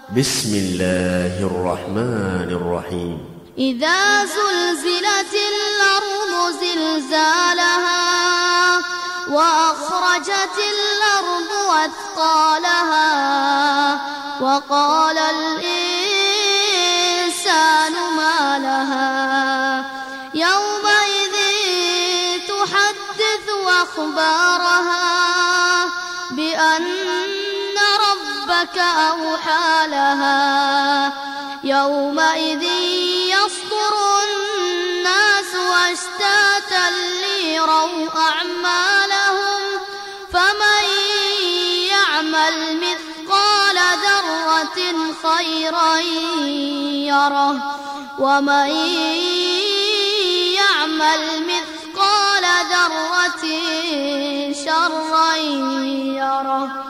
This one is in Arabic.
بسم الله الرحمن الرحيم. إذا زلزلت الأرض زلزالها وأخرجت الأرض أثقالها وقال الإنسان ما لها يومئذ تحدث أخبارها بأن ربك أوحى لها يومئذ يصدر الناس أشتاتا ليروا أعمالهم فمن يعمل مثقال ذرة خيرا يره ومن يعمل مثقال ذرة شرا يره.